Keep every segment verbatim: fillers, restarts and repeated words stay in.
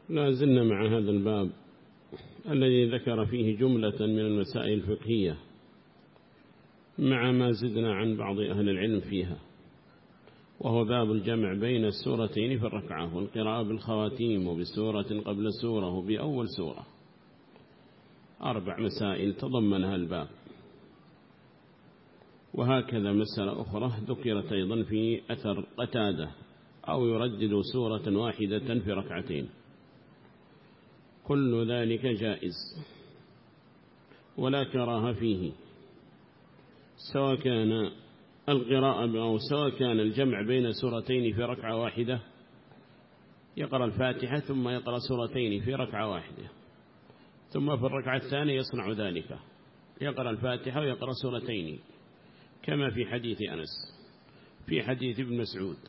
لا زلنا مع هذا الباب الذي ذكر فيه جملة من المسائل الفقهية مع ما زدنا عن بعض أهل العلم فيها، وهو باب الجمع بين السورتين في الركعة والقراءة بالخواتيم وبسورة قبل سورة وبأول سورة. أربع مسائل تضمنها الباب. وهكذا مسألة أخرى ذكرت أيضا في أثر قتادة: أو يردد سورة واحدة في ركعتين. كل ذلك جائز ولا كراهة فيه، سواء كان القراءة أو سواء كان الجمع بين سورتين في ركعة واحدة، يقرأ الفاتحة ثم يقرأ سورتين في ركعة واحدة، ثم في الركعة الثانية يصنع ذلك، يقرأ الفاتحة ويقرأ سورتين، كما في حديث أنس في حديث ابن مسعود.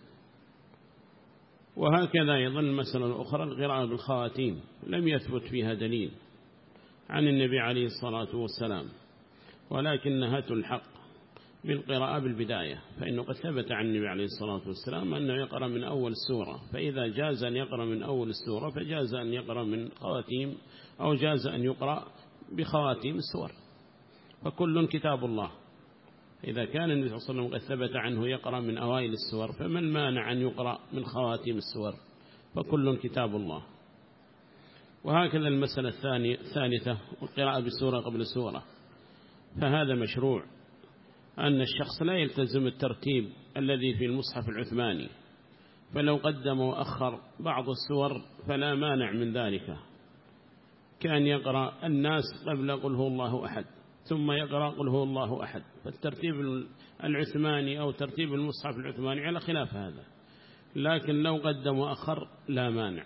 وهكذا أيضا المسألة الأخرى القراءة بالخواتيم، لم يثبت فيها دليل عن النبي عليه الصلاة والسلام، ولكنها تلحق بالقراءة بالبداية، فإنه قد ثبت عن النبي عليه الصلاة والسلام أنه يقرأ من أول السورة، فإذا جاز أن يقرأ من أول السورة فجاز أن يقرأ من خواتيم، أو جاز أن يقرأ بخواتيم السور، فكل كتاب الله. إذا كان النبي صلى الله عليه وسلم قد ثبت عنه يقرأ من أوائل السور، فمن مانع أن يقرأ من خواتيم السور؟ فكل كتاب الله. وهكذا المسألة الثالثة القراءة بسورة قبل سورة، فهذا مشروع، أن الشخص لا يلتزم الترتيب الذي في المصحف العثماني، فلو قدم وأخر بعض السور فلا مانع من ذلك، كان يقرأ الناس قبل قل هو الله أحد ثم يقرأ قل هو الله أحد، فالترتيب العثماني أو ترتيب المصحف العثماني على خلاف هذا، لكن لو قدم وأخر لا مانع.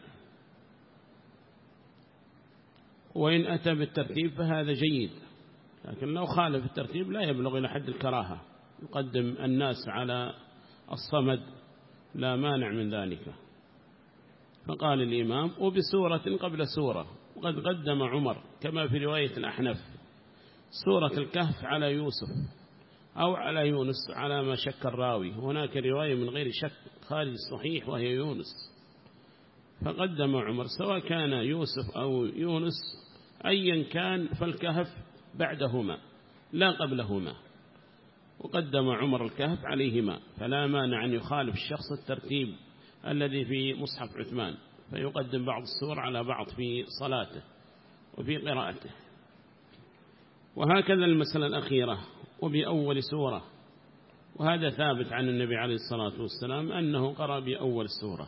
وإن أتى بالترتيب فهذا جيد، لكن لو خالف الترتيب لا يبلغ إلى حد الكراهة، يقدم الناس على الصمد لا مانع من ذلك. فقال الإمام: وبسورة قبل سورة. وقد قدم عمر كما في رواية الأحنف سورة الكهف على يوسف أو على يونس على ما شك الراوي، هناك رواية من غير شك خارج الصحيح وهي يونس، فقدم عمر سواء كان يوسف أو يونس أيا كان فالكهف بعدهما لا قبلهما، وقدم عمر الكهف عليهما، فلا مانع أن يخالف الشخص الترتيب الذي في مصحف عثمان، فيقدم بعض السور على بعض في صلاته وفي قراءته. وهكذا المسألة الأخيرة وبأول سورة، وهذا ثابت عن النبي عليه الصلاة والسلام أنه قرأ بأول سورة.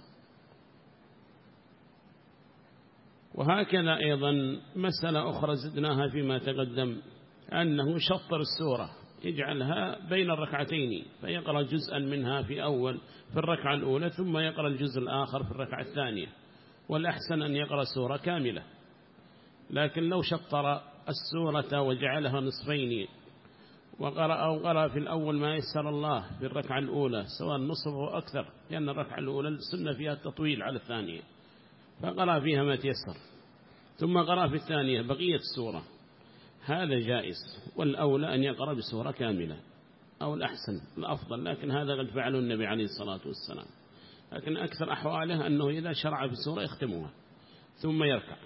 وهكذا أيضا مسألة أخرى زدناها فيما تقدم، أنه شطر السورة يجعلها بين الركعتين، فيقرأ جزءا منها في أول في الركعة الأولى ثم يقرأ الجزء الآخر في الركعة الثانية، والأحسن أن يقرأ سورة كاملة. لكن لو شطر السورة وجعلها نصفين وقرأ أو قرأ في الأول ما يسر الله في الركعة الأولى سواء نصف أو أكثر، لأن الركعة الأولى السنة فيها التطويل على الثانية، فقرأ فيها ما تيسر ثم قرأ في الثانية بقية السورة، هذا جائز، والأولى أن يقرأ بسورة كاملة أو الأحسن الأفضل، لكن هذا قد فعله النبي عليه الصلاة والسلام. لكن أكثر أحواله أنه إذا شرع في السورة يختمها ثم يركع.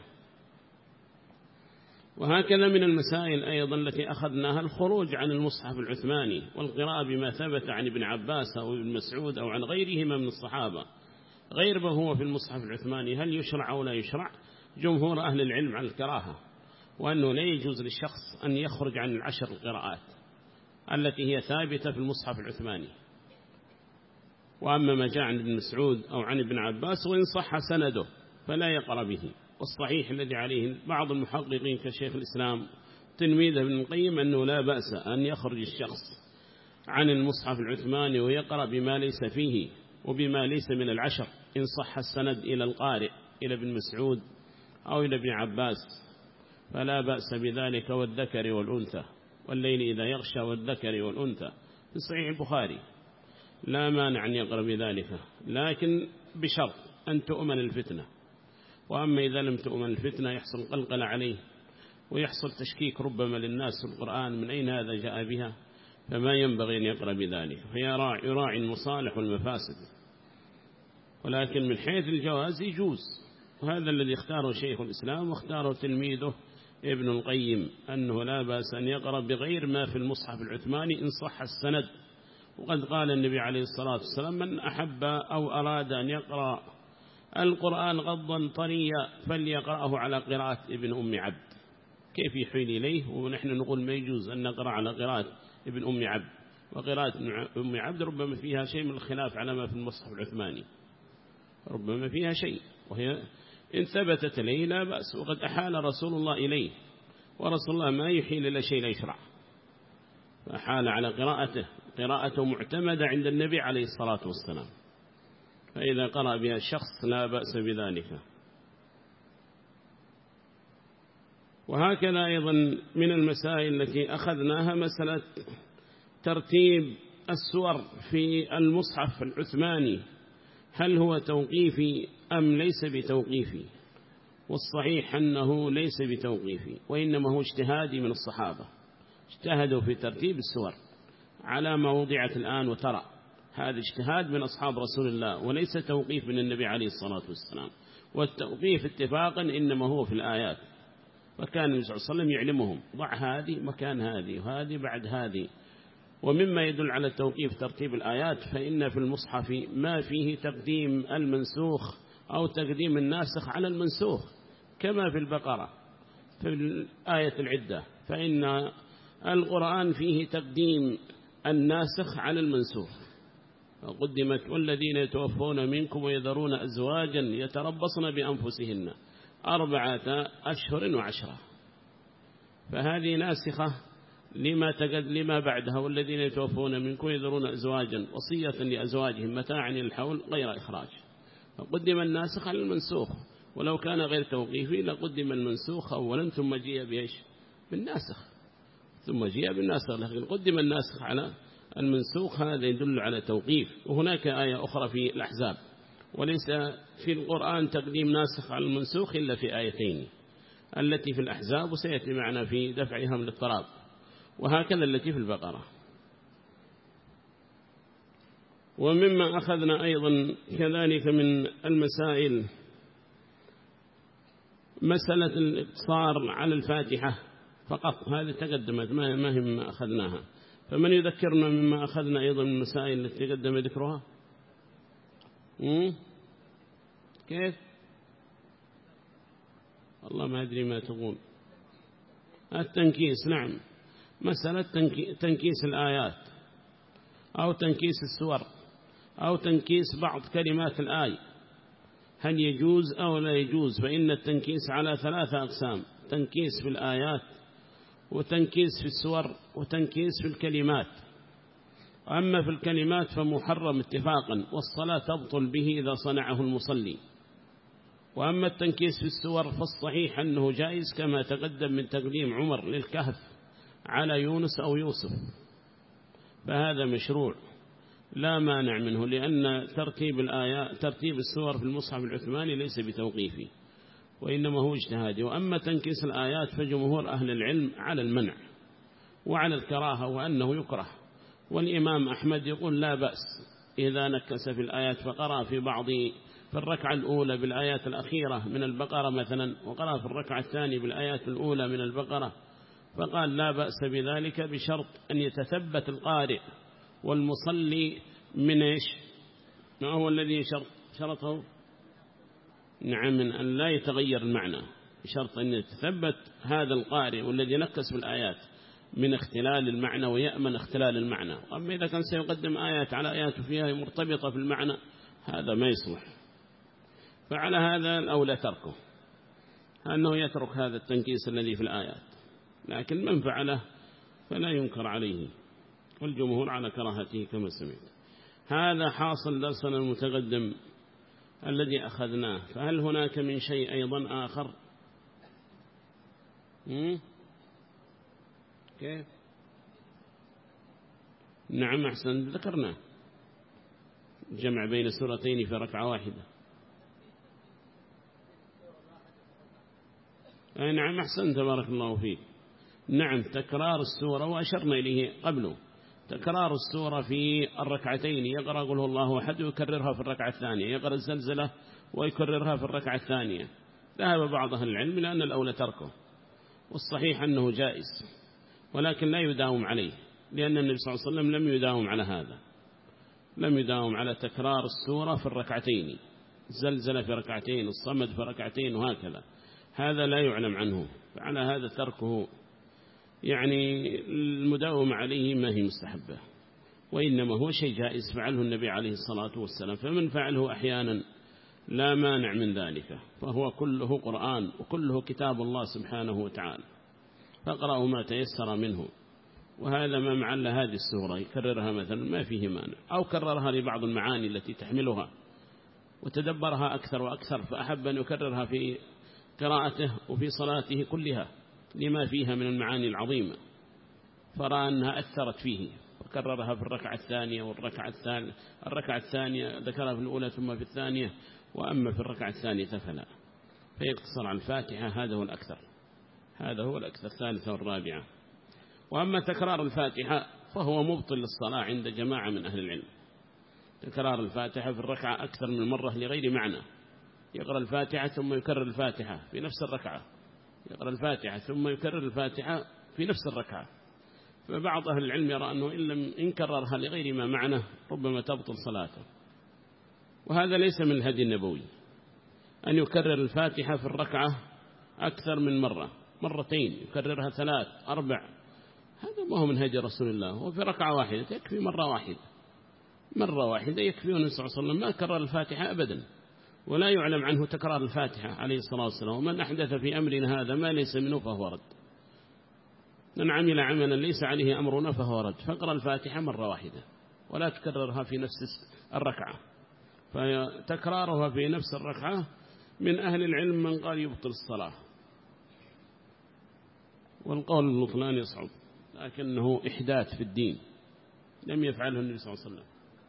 وهكذا من المسائل أيضا التي أخذناها الخروج عن المصحف العثماني والقراءة بما ثبت عن ابن عباس أو ابن مسعود أو عن غيرهما من الصحابة غير ما هو في المصحف العثماني، هل يشرع أو لا يشرع؟ جمهور أهل العلم على الكراهة، وأنه لا يجوز للشخص أن يخرج عن العشر القراءات التي هي ثابتة في المصحف العثماني. وأما ما جاء عن ابن مسعود أو عن ابن عباس وإن صح سنده فلا يقرأ به، والصحيح الذي عليه بعض المحققين كشيخ الإسلام تلميذه ابن القيم أنه لا بأس أن يخرج الشخص عن المصحف العثماني ويقرأ بما ليس فيه وبما ليس من العشر إن صح السند إلى القارئ إلى ابن مسعود أو إلى ابن عباس، فلا بأس بذلك. والذكر والأنثى والليل إذا يغشى والذكر والأنثى في صحيح البخاري، لا مانع أن يقرأ بذلك، لكن بشرط أن تؤمن الفتنة. وأما إذا لم تؤمن الفتنة يحصل قلقل عليه ويحصل تشكيك ربما للناس في القرآن من أين هذا جاء بها، فما ينبغي أن يقرأ بذلك، فيراعي المصالح والمفاسد. ولكن من حيث الجواز يجوز وهذا الذي اختاره شيخ الإسلام واختاره تلميذه ابن القيم، أنه لا بأس أن يقرأ بغير ما في المصحف العثماني إن صح السند. وقد قال النبي عليه الصلاة والسلام: من أحب أو أراد أن يقرأ القرآن غضا طريا فليقرأه على قراءة ابن أم عبد. كيف يحيل إليه ونحن نقول ما يجوز أن نقرأ على قراءة ابن أم عبد؟ وقراءة أم عبد ربما فيها شيء من الخلاف على ما في المصحف العثماني، ربما فيها شيء، وهي إن ثبتت إليه لا بأس. وقد أحال رسول الله إليه، ورسول الله ما يحيل إلى شيء لا يشرع، فأحال على قراءته، قراءته معتمدة عند النبي عليه الصلاة والسلام، فإذا قرأ بها الشخص لا بأس بذلك. وهكذا أيضا من المسائل التي أخذناها مسألة ترتيب السور في المصحف العثماني، هل هو توقيفي أم ليس بتوقيفي؟ والصحيح أنه ليس بتوقيفي، وإنما هو اجتهادي من الصحابة، اجتهدوا في ترتيب السور على ما وضعت الآن وترى، هذا اجتهاد من أصحاب رسول الله وليس توقيف من النبي عليه الصلاة والسلام. والتوقيف اتفاقا إنما هو في الآيات، وكان النبي صلى الله عليه وسلم يعلمهم: ضع هذه مكان هذه وهذه بعد هذه. ومما يدل على التوقيف ترتيب الآيات، فإن في المصحف ما فيه تقديم المنسوخ أو تقديم الناسخ على المنسوخ، كما في البقرة في الآية العدة، فإن القرآن فيه تقديم الناسخ على المنسوخ، فقدمت: والذين يتوفون منكم ويذرون أزواجا يتربصن بأنفسهن أربعة أشهر وعشرة، فهذه ناسخة لما تقد لما بعدها: والذين يتوفون منكم يذرون أزواجا وصية لأزواجهم متاعا إلى الحول غير إخراج، فقدم الناسخ على المنسوخ. ولو كان غير توقيفي لقدم المنسوخ أولا ثم جيء بإيش؟ بالناسخ، ثم جيء بالناسخ، لكن قدم الناسخ على المنسوخ، هذا يدل على توقيف. وهناك آية أخرى في الأحزاب، وليس في القرآن تقديم ناسخ على المنسوخ إلا في آيتين، التي في الأحزاب وسيأتي معنا في دفعها من الاضطراب، وهكذا التي في البقرة. ومما أخذنا أيضا كذلك من المسائل مسألة الاقتصار على الفاتحة فقط، هذه تقدمت ما هي مما أخذناها، فمن يذكرنا مما أخذنا أيضا من المسائل التي تقدم ذكرها؟ كيف؟ والله ما أدري ما تقول. التنكيس، نعم، مسألة تنكيس الآيات أو تنكيس السور أو تنكيس بعض كلمات الآية، هل يجوز أو لا يجوز؟ فإن التنكيس على ثلاثة أقسام: تنكيس في الآيات، وتنكيس في السور، وتنكيس في الكلمات. أما في الكلمات فمحرم اتفاقا، والصلاة تبطل به إذا صنعه المصلي. وأما التنكيس في السور فالصحيح أنه جائز، كما تقدم من تقديم عمر للكهف على يونس أو يوسف، فهذا مشروع لا مانع منه، لأن ترتيب الآيات ترتيب السور في المصحف العثماني ليس بتوقيفي، وإنما هو اجتهادي. وأما تنكيس الآيات فجمهور أهل العلم على المنع وعلى الكراهة وأنه يكره، والإمام أحمد يقول لا بأس إذا نكس في الآيات، فقرأ في بعض في الركعة الأولى بالآيات الأخيرة من البقرة مثلا، وقرأ في الركعة الثانية بالآيات الأولى من البقرة، فقال لا بأس بذلك بشرط أن يتثبت القارئ والمصلي من إيش؟ ما هو الذي شرط شرطه؟ نعم، من أن لا يتغير المعنى، بشرط أن يتثبت هذا القارئ والذي نكس بالآيات من اختلال المعنى ويأمن اختلال المعنى. أما إذا كان سيقدم آيات على آيات فيها مرتبطة في المعنى هذا ما يصلح، فعلى هذا الأولى تركه، أنه يترك هذا التنكيس الذي في الآيات، لكن من فعله فلا ينكر عليه، والجمهور على كراهته كما سمعت. هذا حاصل درسنا المتقدم الذي أخذناه، فهل هناك من شيء أيضا آخر؟ مم؟ كيف؟ نعم أحسن، ذكرنا جمع بين سورتين في ركعة واحدة. أي نعم أحسن، تبارك الله فيك. نعم، تكرار السورة، وأشرنا إليه قبله، تكرار السورة في الركعتين، يقرأ قل هو الله أحد ويكررها في الركعة الثانية، يقرأ الزلزلة ويكررها في الركعة الثانية. ذهب بعض أهل العلم لأن الأولى تركه، والصحيح أنه جائز، ولكن لا يداوم عليه، لأن النبي صلى الله عليه وسلم لم يداوم على هذا، لم يداوم على تكرار السورة في الركعتين، زلزل في ركعتين، الصمد في ركعتين، وهكذا. هذا لا يعلم عنه، فعلى هذا تركه يعني المداوم عليه ما هي مستحبة، وإنما هو شيء جائز فعله النبي عليه الصلاة والسلام، فمن فعله أحيانا لا مانع من ذلك، فهو كله قرآن وكله كتاب الله سبحانه وتعالى، فاقرأوا ما تيسر منه. وهذا ما معل هذه السورة يكررها مثلا ما فيه مانع، أو كررها لبعض المعاني التي تحملها وتدبرها أكثر وأكثر، فأحب أن يكررها في قراءته وفي صلاته كلها لما فيها من المعاني العظيمة، فرأى أنها أثرت فيه وكررها في الركعة الثانية والركعة الثانية الركعة الثانية ذكرها في الأولى ثم في الثانية، وأما في الركعة الثانية فلا، فيقتصر على الفاتحة، هذا هو الأكثر، هذا هو الأكثر، الثالثة والرابعة. وأما تكرار الفاتحة فهو مبطل للصلاة عند جماعة من أهل العلم، تكرار الفاتحة في الركعة أكثر من مرة لغير معنى، يقرأ الفاتحة ثم يكرر الفاتحة في نفس الركعة، يقرأ الفاتحة ثم يكرر الفاتحة في نفس الركعة، فبعض أهل العلم يرى أنه إن لم ينكررها لغير ما معنى ربما تبطل صلاته، وهذا ليس من الهدي النبوي أن يكرر الفاتحة في الركعة أكثر من مرة، مرتين يكررها ثلاث أربع، هذا ما هو من هدي رسول الله، وفي ركعة واحدة يكفي مرة واحدة، مرة واحدة يكفي، النبي صلى الله عليه وسلم ما كرر الفاتحة أبدا، ولا يعلم عنه تكرار الفاتحة عليه الصلاة والسلام. ومن أحدث في أمرنا هذا ما ليس منه فهو رد، من عمل عملا ليس عليه أمرنا فهو رد، فاقرأ الفاتحة مرة واحدة ولا تكررها في نفس الركعة، فتكرارها في نفس الركعة من أهل العلم من قال يبطل الصلاة، والقول البطلان يصعب، لكنه إحداث في الدين لم يفعله النبي صلى الله عليه وسلم.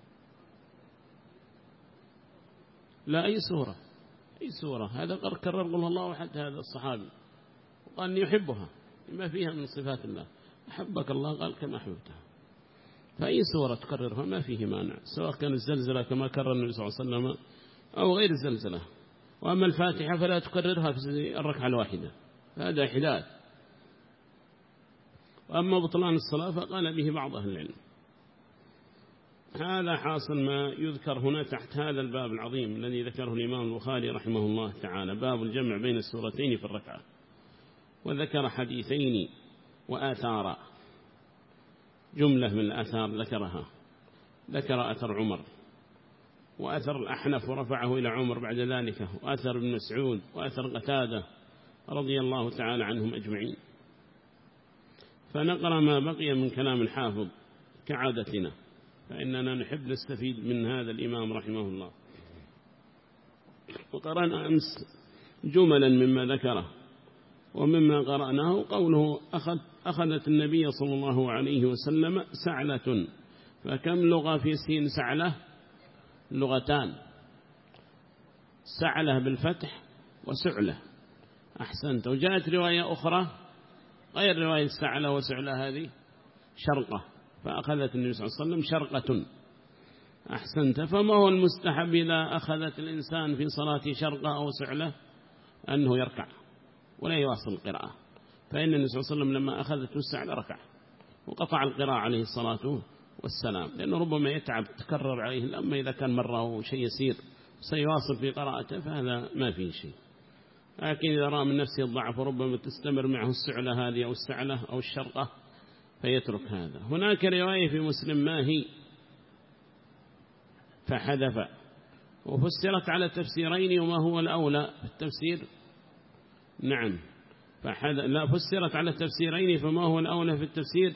لا أي سورة، أي سورة، هذا قد كرر قل الله أحد، هذا الصحابي وقال أني يحبها ما فيها من صفات الله، أحبك الله قال كما أحببتها، فأي سورة تكررها ما فيه مانع، سواء كان الزلزلة كما كرر النبي صلى الله عليه وسلم أو غير الزلزلة. وأما الفاتحة فلا تكررها في الركعة الواحدة، هذا إحداث. وأما بطلان الصلاة فقال به بعض أهل العلم. هذا حاصل ما يذكر هنا تحت هذا الباب العظيم الذي ذكره الإمام البخاري رحمه الله تعالى، باب الجمع بين السورتين في الركعة، وذكر حديثين وآثار، جملة من الآثار ذكرها، ذكر أثر عمر وأثر الأحنف ورفعه إلى عمر بعد ذلك، وأثر ابن مسعود وأثر قتادة رضي الله تعالى عنهم أجمعين. فنقرأ ما بقي من كلام الحافظ كعادتنا، فإننا نحب نستفيد من هذا الإمام رحمه الله. وقرأنا أمس جملا مما ذكره، ومما قرأناه قوله أخذ أخذت النبي صلى الله عليه وسلم سعلة، فكم لغة في سين سعلة؟ لغتان، سعلة بالفتح وسعلة، أحسنت. وجاءت رواية أخرى غير رواية سعلة وسعلة، هذه شرقة، فأخذت النبي صلى الله عليه وسلم شرقة، أحسنت. فما هو المستحب إذا أخذت الإنسان في صلاة شرقة أو سعلة؟ أنه يركع ولا يواصل القراءة، فإن النبي صلى الله عليه وسلم لما أخذته السعلة ركع وقطع القراءة عليه الصلاة والسلام، لأنه ربما يتعب تكرر عليه، أما إذا كان مرة وشيء يسير سيواصل في قراءته فهذا ما فيه شيء. لكن إذا رأى من نفسه الضعف ربما تستمر معه السعلة هذه أو السعلة أو الشرقة فيترك هذا. هناك رواية في مسلم ما هي فحذف، وفسرت على تفسيرين، وما هو الأولى في التفسير؟ نعم فحذف، لا فسرت على تفسيرين، فما هو الأولى في التفسير؟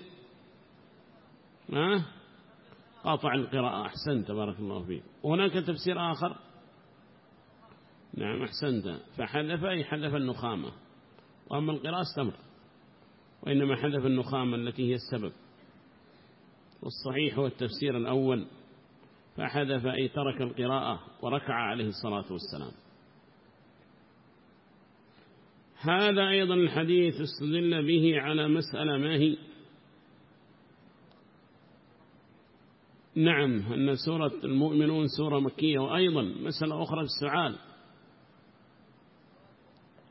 ها؟ قاطع القراءة، أحسنت بارك الله فيك. وهناك تفسير آخر، نعم أحسنت، فحذف أي حذف النخامة، وأما القراءة استمر، وإنما حذف النخامة التي هي السبب. والصحيح هو التفسير الأول، فحذف أي ترك القراءة وركع عليه الصلاة والسلام. هذا أيضا الحديث استدل به على مسألة ما هي؟ نعم أن سورة المؤمنون سورة مكية، وأيضا مسألة أخرى في السعال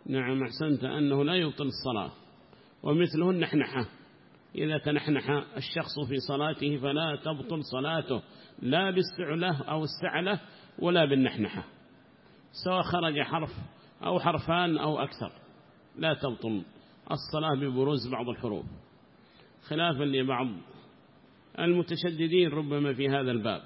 نعم أحسنت، أنه لا يبطل الصلاة. ومثله النحنحة، إذا تنحنح الشخص في صلاته فلا تبطل صلاته لا باستعله أو استعله ولا بالنحنحة، سواء خرج حرف أو حرفان أو أكثر، لا تبطل الصلاة ببروز بعض الحروف، خلافا لبعض المتشددين ربما في هذا الباب،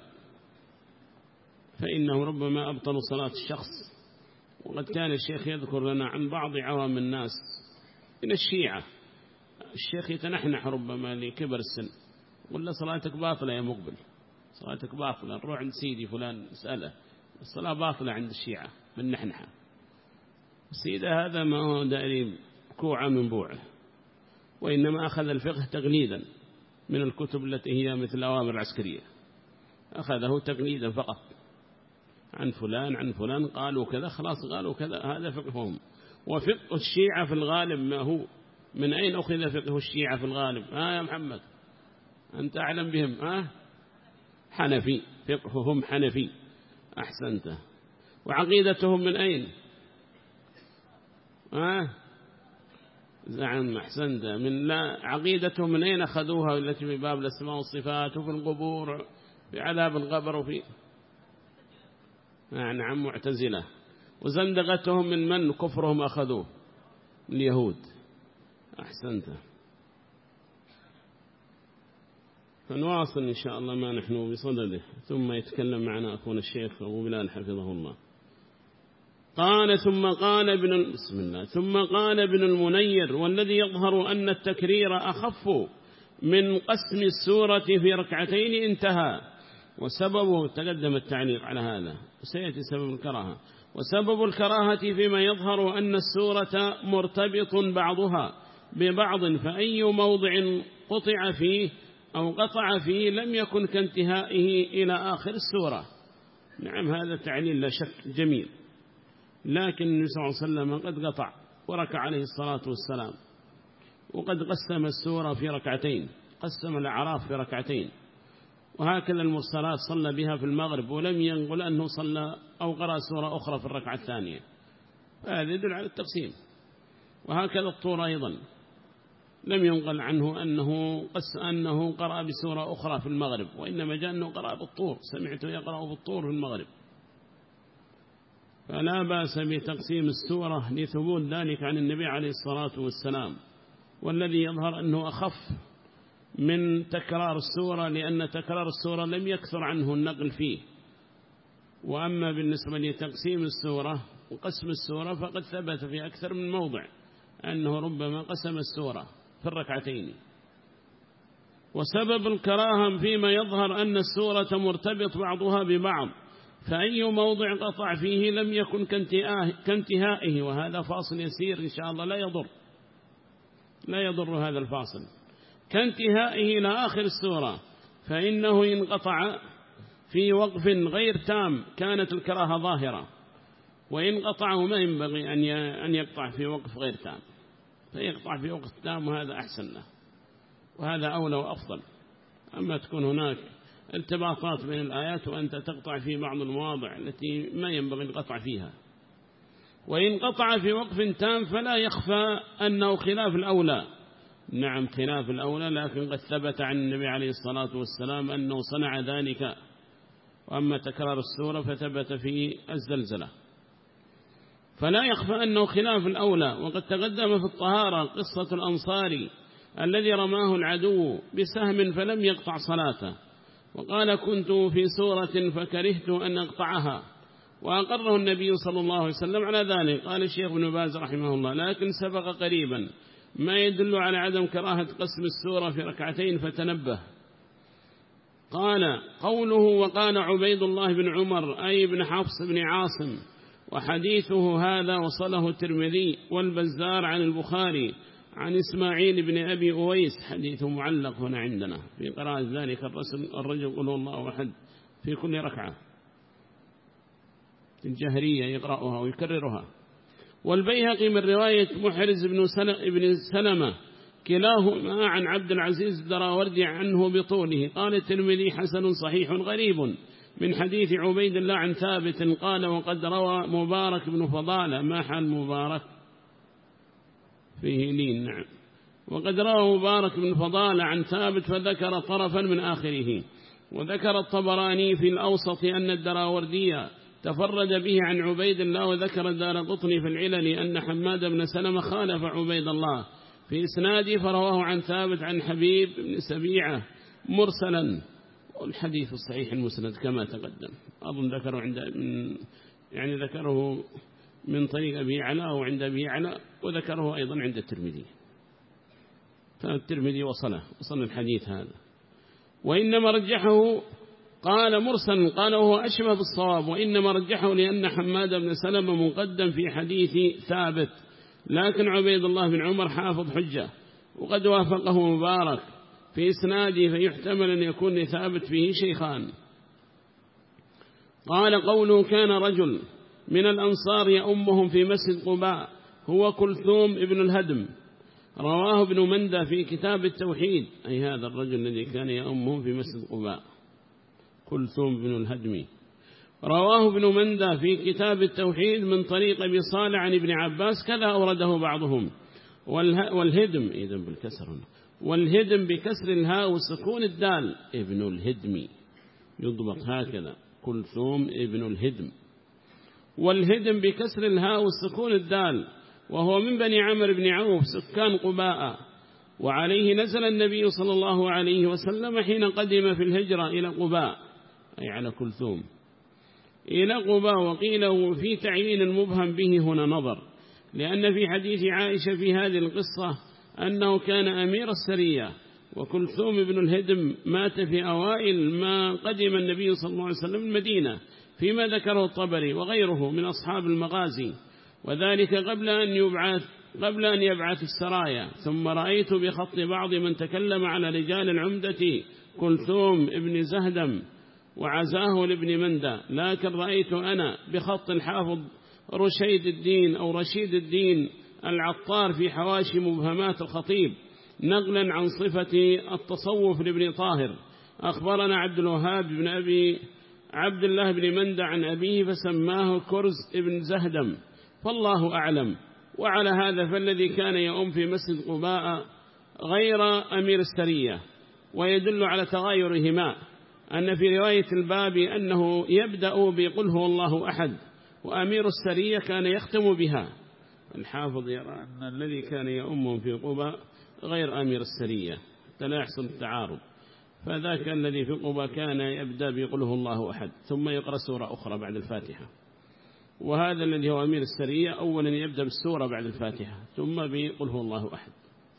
فإنه ربما أبطل صلاة الشخص. وقد كان الشيخ يذكر لنا عن بعض عوام الناس من الشيعة، الشيخ يتنحنح ربما لكبر السن، ولا صلاتك باطلة يا مقبل، صلاتك باطلة، نروح عند سيدي فلان اسأله، الصلاة باطلة عند الشيعة من نحنحة. سيدة هذا ما هو دائري كوعة من بوعه، وإنما أخذ الفقه تقليدا من الكتب التي هي مثل الأوامر العسكرية، أخذه تقليدا فقط عن فلان عن فلان قالوا كذا خلاص قالوا كذا، هذا فقههم. وفقه الشيعة في الغالب ما هو، من أين أخذ فقه الشيعة في الغالب؟ ها يا محمد أنت أعلم بهم، ها حنفي، فقههم حنفي. أحسنت. وعقيدتهم من أين؟ ها زعم أحسنت، من لا عقيدتهم من أين أخذوها؟ التي في باب الأسماء والصفات وفي القبور في عذاب القبر وفي نعم معتزلة. وزندقتهم من من كفرهم أخذوه؟ اليهود. أحسنت. فنواصل إن شاء الله ما نحن بصدده، ثم يتكلم معنا أخونا الشيخ أبو بلال حفظه الله. قال ثم قال ابن بسم الله ثم قال ابن المنير: والذي يظهر أن التكرير أخف من قسم السورة في ركعتين انتهى، وسببه تقدم التعليق على هذا وسيأتي سبب الكراهة. وسبب الكراهة فيما يظهر أن السورة مرتبط بعضها ببعض، فأي موضع قطع فيه أو قطع فيه لم يكن كانتهائه إلى آخر السورة. نعم هذا تعليل لا شك جميل، لكن النبي صلى الله عليه وسلم قد قطع وركع عليه الصلاة والسلام، وقد قسم السورة في ركعتين، قسم الأعراف في ركعتين، وهكذا المرسلات صلى بها في المغرب، ولم ينقل أنه صلى أو قرأ سورة أخرى في الركعة الثانية، هذا يدل على التقسيم. وهكذا الطور أيضا لم ينقل عنه أنه قس أنه قرأ بسورة أخرى في المغرب، وإنما جاء أنه قرأ بالطور، سمعته يقرأ بالطور في المغرب. فلا بأس بتقسيم السورة لثبوت ذلك عن النبي عليه الصلاة والسلام. والذي يظهر أنه أخف من تكرار السورة، لأن تكرار السورة لم يكثر عنه النقل فيه. وأما بالنسبة لتقسيم السورة وقسم السورة فقد ثبت في أكثر من موضع أنه ربما قسم السورة في الركعتين. وسبب الكراهة فيما يظهر أن السورة مرتبط بعضها ببعض، فأي موضع قطع فيه لم يكن كانتهائه، وهذا فاصل يسير إن شاء الله لا يضر لا يضر هذا الفاصل، كانتهائه إلى آخر السورة، فإنه إن قطع في وقف غير تام كانت الكراهة ظاهرة، وإن قطعه ما ينبغي أن يقطع في وقف غير تام، فيقطع في وقف تام، وهذا أحسن له وهذا أولى وأفضل. أما تكون هناك ارتباطات بين الآيات وأنت تقطع في بعض المواضع التي ما ينبغي القطع فيها. وإن قطع في وقف تام فلا يخفى أنه خلاف الأولى. نعم خلاف الأولى، لكن قد ثبت عن النبي عليه الصلاة والسلام أنه صنع ذلك. وأما تكرار السورة فثبت في الزلزلة، فلا يخفى أنه خلاف الأولى. وقد تقدم في الطهارة قصة الأنصاري الذي رماه العدو بسهم فلم يقطع صلاته، وقال: كنت في سورة فكرهت أن أقطعها، وأقره النبي صلى الله عليه وسلم على ذلك. قال الشيخ ابن باز رحمه الله: لكن سبق قريبا ما يدل على عدم كراهة قسم السورة في ركعتين فتنبه. قال قوله: وقال عبيد الله بن عمر أي بن حفص بن عاصم، وحديثه هذا وصله الترمذي والبزار عن البخاري عن إسماعيل بن أبي أويس، حديث معلق هنا عندنا في قراءة ذلك الرجل قل الله أحد في كل ركعة الجهرية يقرأها ويكررها. والبيهقي من رواية محرز بن سلمة كلاهما عن عبد العزيز الدراوردي عنه بطوله. قال الترمذي: حسن صحيح غريب من حديث عبيد الله عن ثابت. قال: وقد روى مبارك بن فضالة. ما حال مبارك؟ فيه لين نعم. وقد روى مبارك بن فضالة عن ثابت فذكر طرفا من آخره. وذكر الطبراني في الأوسط أن الدراوردية تفرد به عن عبيد الله. وذكر الدارقطني في العلل أن حماد بن سلمة خالف عبيد الله في إسناده فرواه عن ثابت عن حبيب بن سبيعة مرسلا. والحديث الصحيح المسند كما تقدم. أظن ذكره عند من يعني ذكره من طريق أبي يعلى وعند أبي يعلى وذكره أيضا عند الترمذي. فالترمذي وصله وصل الحديث هذا. وإنما رجحه قال مرسل قال وهو أشبه بالصواب. وإنما رجحه لأن حماد بن سلمة مقدم في حديث ثابت لكن عبيد الله بن عمر حافظ حجة وقد وافقه مبارك في إسناده فيحتمل أن يكون لثابت فيه شيخان. قال قوله كان رجل من الأنصار يأمهم في مسجد قباء هو كلثوم ابن الهدم رواه ابن مندى في كتاب التوحيد. أي هذا الرجل الذي كان يأمهم في مسجد قباء كلثوم ابن الهدم رواه ابن مندى في كتاب التوحيد من طريق أبي صالح عن ابن عباس كذا أورده بعضهم. والهدم إذن بالكسر والهدم بكسر الهاء وسكون الدال ابن الهدم يضبط هكذا كلثوم ابن الهدم. والهدم بكسر الهاء وسكون الدال وهو من بني عمرو بن عوف سكان قباء. وعليه نزل النبي صلى الله عليه وسلم حين قدم في الهجرة إلى قباء أي على كلثوم إلى قباء. وقيل في تعيين مبهم به هنا نظر لأن في حديث عائشة في هذه القصة أنه كان أمير السرية وكلثوم ابن الهدم مات في أوائل ما قدم النبي صلى الله عليه وسلم المدينة فيما ذكره الطبري وغيره من أصحاب المغازي وذلك قبل أن يبعث قبل أن يبعث السرايا. ثم رأيت بخط بعض من تكلم على رجال العمدة كلثوم ابن زهدم وعزاه لابن مندى لكن رأيت أنا بخط الحافظ رشيد الدين أو رشيد الدين العطار في حواشي مبهمات الخطيب نقلا عن صفة التصوف لابن طاهر. أخبرنا عبد الوهاب بن أبي عبد الله بن مندى عن أبيه فسماه كرز ابن زهدم فالله أعلم. وعلى هذا فالذي كان يؤم في مسجد قباء غير أمير السرية. ويدل على تغايرهما أن في رواية الباب أنه يبدأ بقل هو الله أحد وأمير السرية كان يختم بها. الحافظ يرى أن الذي كان يؤم في قباء غير أمير السرية حتى لا يحصل التعارض. فذاك الذي في قباء كان يبدأ بقل هو الله أحد ثم يقرأ سورة أخرى بعد الفاتحة. وهذا الذي هو أمير السرية أولا يبدأ بالسورة بعد الفاتحة ثم بقل هو الله أحد.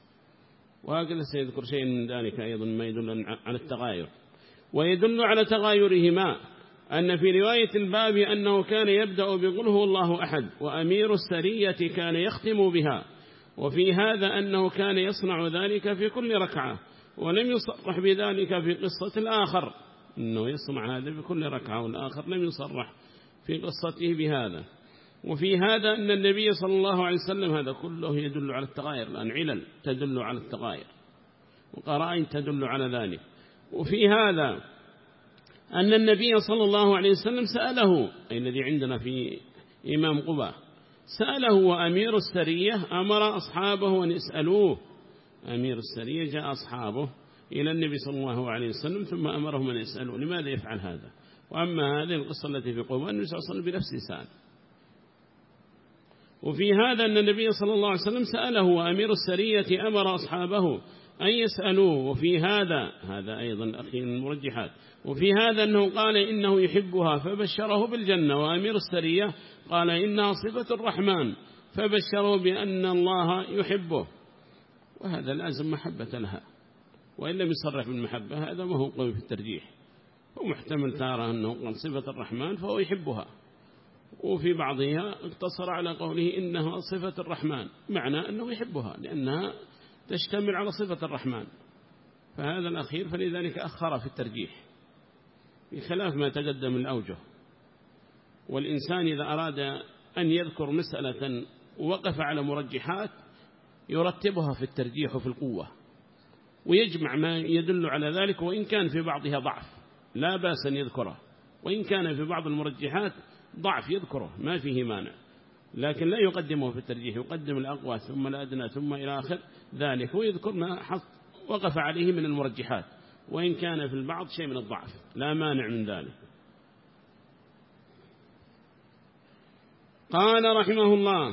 وهكذا سيذكر شيء من ذلك أيضا ما يدل على التغاير. ويدل على تغايرهما أن في رواية الباب أنه كان يبدأ بقل هو الله أحد وأمير السرية كان يختم بها. وفي هذا أنه كان يصنع ذلك في كل ركعة ولم يصرح بذلك في قصة الآخر أنه يصنع هذا في كل ركعة والآخر لم يصرح في قصته بهذا. وفي هذا أن النبي صلى الله عليه وسلم هذا كله يدل على التغاير لأن علل تدل على التغاير وقرائن تدل على ذلك. وفي هذا أن النبي صلى الله عليه وسلم سأله أي الذي عندنا في إمام قباء سأله وأمير السرية أمر أصحابه أن يسألوه. أمير السرية جاء أصحابه إلى النبي صلى الله عليه وسلم ثم أمرهم أن يسألوا لماذا يفعل هذا. وأما هذه القصة التي في قباء النبي صلى الله عليه وسلم بنفسه سأل. وفي هذا أن النبي صلى الله عليه وسلم سأله وأمير السرية أمر أصحابه أن يسألوه. وفي هذا هذا أيضا أخي المرجحات. وفي هذا أنه قال إنه يحبها فبشره بالجنة. وأمير السرية قال إنها صفة الرحمن فبشره بأن الله يحبه. وهذا لازم محبة لها وإن لم يصرح بالمحبة هذا ما هو قوي في الترجيح. ومحتمل تارة أنه قال صفة الرحمن فهو يحبها. وفي بعضها اقتصر على قوله إنها صفة الرحمن معنى أنه يحبها لأنها تشتمل على صفة الرحمن. فهذا الأخير فلذلك أخر في الترجيح بخلاف ما تقدم الأوجه. والإنسان إذا أراد أن يذكر مسألة وقف على مرجحات يرتبها في الترجيح وفي القوة ويجمع ما يدل على ذلك وإن كان في بعضها ضعف لا بأس أن يذكره وإن كان في بعض المرجحات ضعف يذكره ما فيه مانع. لكن لا يقدمه في الترجيح، يقدم الأقوى ثم الأدنى ثم إلى آخر ذلك، ويذكر ما وقف عليه من المرجحات، وإن كان في البعض شيء من الضعف لا مانع من ذلك. قال رحمه الله: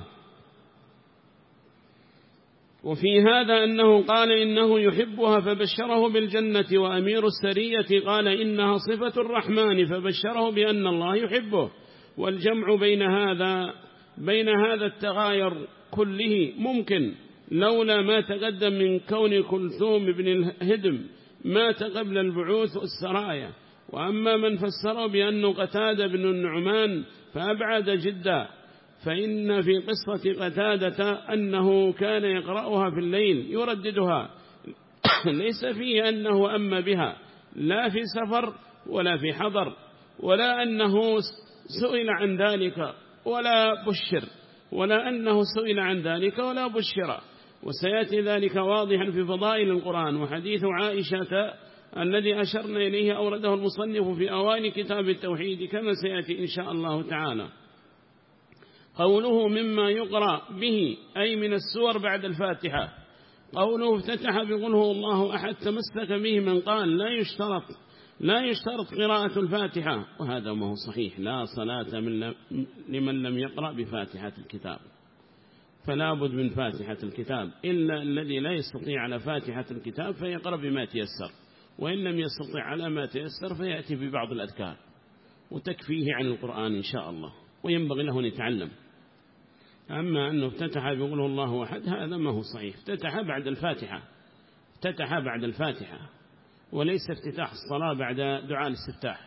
وفي هذا أنه قال إنه يحبها فبشره بالجنة، وأمير السرية قال إنها صفة الرحمن فبشره بأن الله يحبه. والجمع بين هذا بين هذا التغاير كله ممكن لولا ما تقدم من كون كلثوم بن الهدم مات قبل البعوث والسرايا. وأما من فسره بأنه قتادة بن النعمان فأبعد جدا، فإن في قصة قتادة أنه كان يقرأها في الليل يرددها، ليس فيه أنه أما بها لا في سفر ولا في حضر، ولا أنه سئل عن ذلك ولا بشر، ولا أنه سئل عن ذلك ولا بشر. وسيأتي ذلك واضحا في فضائل القرآن. وحديث عائشة الذي أشرنا إليه أورده المصنف في أوائل كتاب التوحيد كما سيأتي إن شاء الله تعالى. قوله مما يقرأ به أي من السور بعد الفاتحة. قوله افتتح بقل هو الله أحد تمسك به من قال لا يشترط لا يشترط قراءة الفاتحة، وهذا ما هو صحيح، لا صلاة من لمن لم يقرأ بفاتحة الكتاب، فلا بد من فاتحة الكتاب، إلا الذي لا يستطيع على فاتحة الكتاب فيقرأ بما تيسر، وإن لم يستطيع على ما تيسر فيأتي ببعض الأذكار وتكفيه عن القرآن إن شاء الله، وينبغي له أن يتعلم. أما أنه افتتح بيقوله الله أحد هذا ما هو صحيح، افتتح بعد الفاتحة افتتح بعد الفاتحة وليس افتتاح الصلاة بعد دعاء الاستفتاح.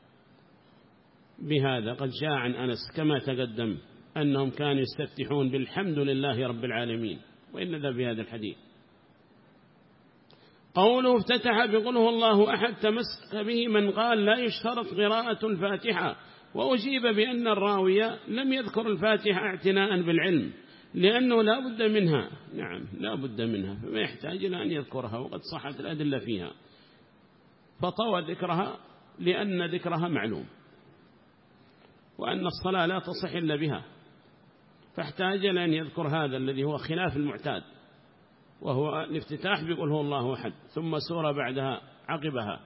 بهذا قد جاء عن أنس كما تقدم أنهم كانوا يستفتحون بالحمد لله رب العالمين، وإن ذا بهذا الحديث. قوله افتتح بقوله الله أحد تمسك به من قال لا يشترط قراءة الفاتحة. وأجيب بأن الراوية لم يذكر الفاتحة اعتناء بالعلم لأنه لا بد منها، نعم لا بد منها، فما يحتاج إلى أن يذكرها وقد صحت الأدلة فيها، فطوى ذكرها لأن ذكرها معلوم، وأن الصلاة لا تصح إلا بها، فاحتاج إلى أن يذكر هذا الذي هو خلاف المعتاد، وهو الافتتاح بيقول هو الله أحد ثم سورة بعدها عقبها.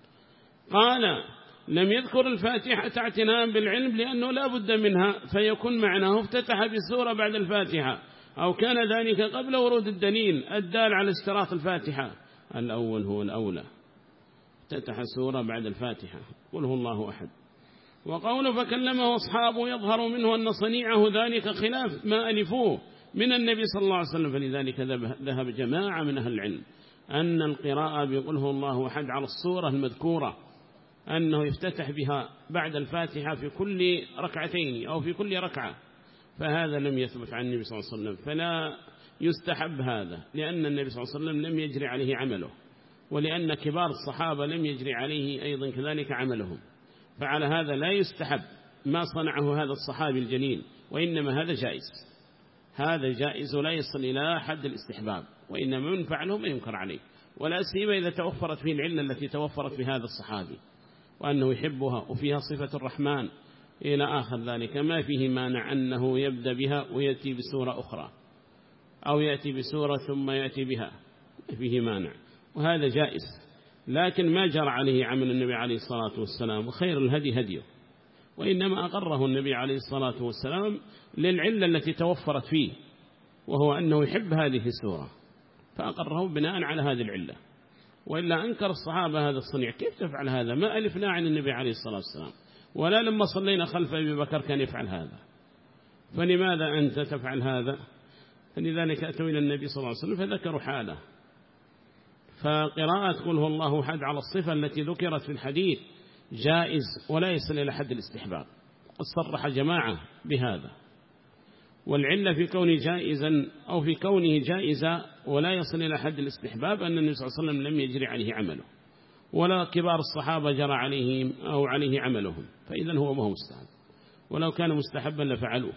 قال لم يذكر الفاتحة اعتناء بالعلم لأنه لا بد منها، فيكون معناه افتتح بالسورة بعد الفاتحة، أو كان ذلك قبل ورود الدليل الدال على اشتراط الفاتحة. الأول هو الأولى، افتتح سورة بعد الفاتحة قل هو الله أحد. وقوله فكلمه أصحابه يظهر منه أن صنيعه ذلك خلاف ما ألفوه من النبي صلى الله عليه وسلم، فلذلك ذهب جماعة من أهل العلم أن القراءة بقل هو الله أحد على الصورة المذكورة أنه يفتتح بها بعد الفاتحة في كل ركعتين أو في كل ركعة، فهذا لم يثبت عن النبي صلى الله عليه وسلم، فلا يستحب هذا، لأن النبي صلى الله عليه وسلم لم يجري عليه عمله، ولأن كبار الصحابة لم يجري عليه أيضا كذلك عملهم، فعلى هذا لا يستحب ما صنعه هذا الصحابي الجليل، وإنما هذا جائز، هذا جائز لا يصل إلى حد الاستحباب، وإنما من فعله ما ينكر عليه، ولا سيما إذا توفرت فيه العلة التي توفرت في هذا الصحابي، وأنه يحبها وفيها صفة الرحمن إلى آخر ذلك، ما فيه مانع أنه يبدأ بها ويأتي بسورة أخرى، أو يأتي بسورة ثم يأتي بها، ما فيه مانع، وهذا جائز، لكن ما جرى عليه عمل النبي عليه الصلاة والسلام، وخير الهدي هديه، وإنما أقره النبي عليه الصلاة والسلام للعلة التي توفرت فيه، وهو أنه يحب هذه السورة، فأقره بناء على هذه العلة، وإلا أنكر الصحابة هذا الصنيع، كيف تفعل هذا؟ ما ألفنا عن النبي عليه الصلاة والسلام، ولا لما صلينا خلف أبي بكر كان يفعل هذا، فلماذا أنت تفعل هذا؟ فلذلك أتوا إلى النبي صلى الله عليه وسلم فذكروا حاله. فقراءة قل هو الله أحد على الصفة التي ذكرت في الحديث جائز ولا يصل إلى حد الاستحباب، قد صرح جماعة بهذا، والعلة في كونه جائزا أو في كونه جائزا ولا يصل إلى حد الاستحباب أن النبي صلى الله عليه وسلم لم يجري عليه عمله، ولا كبار الصحابة جرى عليهم أو عليه عملهم، فإذا هو ما هو مستحب، ولو كان مستحبا لفعلوه.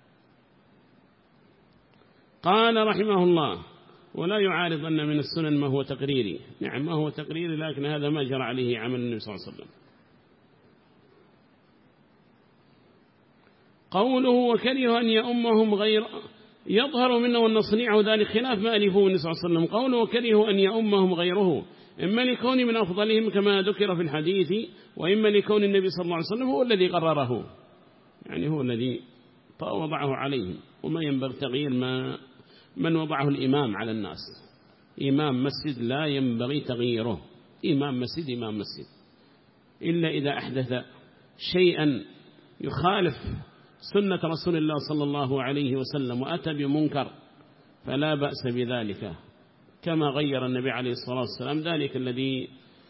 قال رحمه الله ولا يعارض أن من السنن ما هو تقريري، نعم ما هو تقريري، لكن هذا ما جرى عليه عمل النبي صلى الله عليه وسلم. قوله وكره أن يأمهم غير يظهر منه والنصنيع ذلك خلاف ما ألفه النبي صلى الله عليه وسلم. قوله وكره أن يأمهم غيره إما لكون من أفضلهم كما ذكر في الحديث، وإما لكون النبي صلى الله عليه وسلم هو الذي قرره، يعني هو الذي وضعه عليهم. وما ينبغي تغيير ما من وضعه الإمام على الناس. إمام مسجد لا ينبغي تغييره، إمام مسجد إمام مسجد، إلا إذا أحدث شيئا يخالف سنة رسول الله صلى الله عليه وسلم وأتى بمنكر فلا بأس بذلك، كما غير النبي عليه الصلاة والسلام ذلك الذي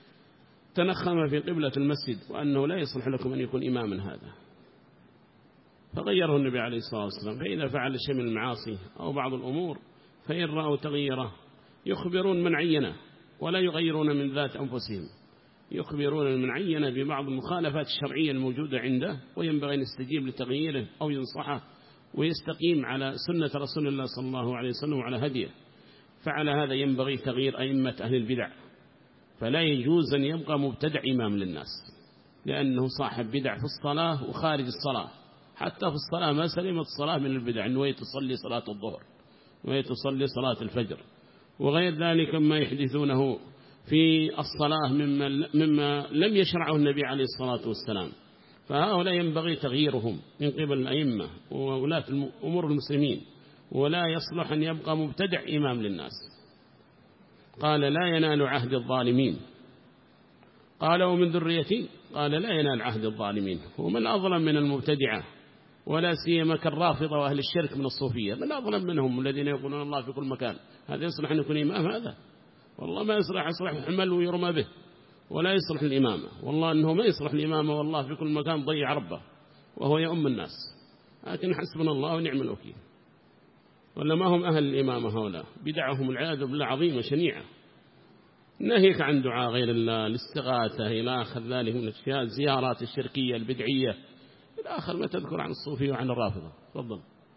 تنخم في قبلة المسجد وأنه لا يصلح لكم أن يكون إماما هذا، فغيره النبي عليه الصلاة والسلام. فإذا فعل شيء من المعاصي أو بعض الأمور فإن رأوا تغييره يخبرون من عينه ولا يغيرون من ذات أنفسهم، يخبرون من عينه ببعض المخالفات الشرعية الموجودة عنده، وينبغي أن يستجيب لتغييره أو ينصحه ويستقيم على سنة رسول الله صلى الله عليه وسلم وعلى هديه. فعلى هذا ينبغي تغيير أئمة أهل البدع، فلا يجوز أن يبقى مبتدع إمام للناس، لأنه صاحب بدع في الصلاة وخارج الصلاة. حتى في الصلاة ما سلمت الصلاة من البدع، أنه يتصلي صلاة الظهر ويتصلي صلاة الفجر وغير ذلك ما يحدثونه في الصلاة مما, مما لم يشرعه النبي عليه الصلاة والسلام. فهؤلاء ينبغي تغييرهم من قبل الأئمة وولاة أمور المسلمين، ولا يصلح أن يبقى مبتدع إمام للناس. قال لا ينال عهد الظالمين. قال ومن ذريتي، قال لا ينال عهد الظالمين. ومن أظلم من المبتدعة، ولا سيما كالرافضة وأهل الشرك من الصوفية، من أظلم منهم الذين يقولون الله في كل مكان. هذا يصلح أن يكون إمام؟ هذا والله ما يصلح، يصلح حمل ويرمى به، ولا يصلح الإمامة. والله أنه ما يصلح الإمامة، والله في كل مكان ضيع ربه وهو يؤم الناس. لكن حسبنا الله ونعم الوكيل. ولا ما هم أهل الإمامة هؤلاء؟ بدعهم العياذ بالله عظيمة شنيعة، ناهيك عن دعاء غير الله، الاستغاثة إلى آخر ذلك من الأشياء، الزيارات الشركية البدعية إلى آخر ما تذكر عن الصوفية وعن الرافضة. تفضل.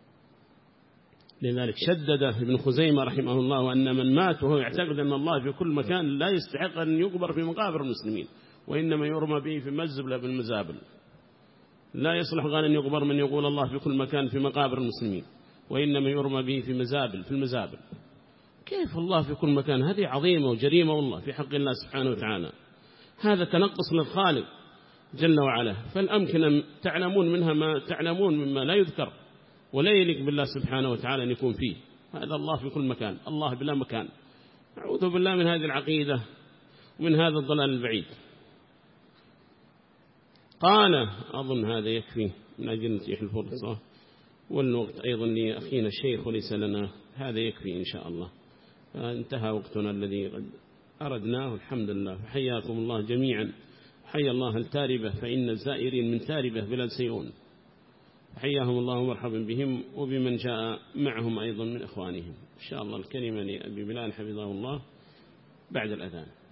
لذلك شدد ابن خزيمة رحمه الله أن من مات وهو يعتقد أن الله في كل مكان لا يستحق أن يقبر في مقابر المسلمين، وإنما يرمى به في مزبلة بالمزابل. لا يصلح قال أن يقبر من يقول الله في كل مكان في مقابر المسلمين، وإنما يرمى به في مزابل في المزابل. كيف الله في كل مكان؟ هذه عظيمة وجريمة والله في حق الله سبحانه وتعالى. هذا تنقص للخالق جل وعلا. فالأمكنة تعلمون منها ما تعلمون مما لا يذكر ولا يليق بالله سبحانه وتعالى أن يكون فيه. هذا الله في كل مكان، الله بلا مكان. أعوذ بالله من هذه العقيدة ومن هذا الضلال البعيد. قال أظن هذا يكفي من أجل نتيح الفرصة والوقت أيضا لأخينا الشيخ وليس لنا، هذا يكفي إن شاء الله. فانتهى وقتنا الذي قد أردناه الحمد لله. فحياكم الله جميعا، حيا الله التاربة، فإن الزائرين من تاربة بلاد سيئون. حياهم الله ومرحبا بهم وبمن جاء معهم أيضا من إخوانهم. إن شاء الله الكلمة لأبي بلال حفظه الله بعد الأذان.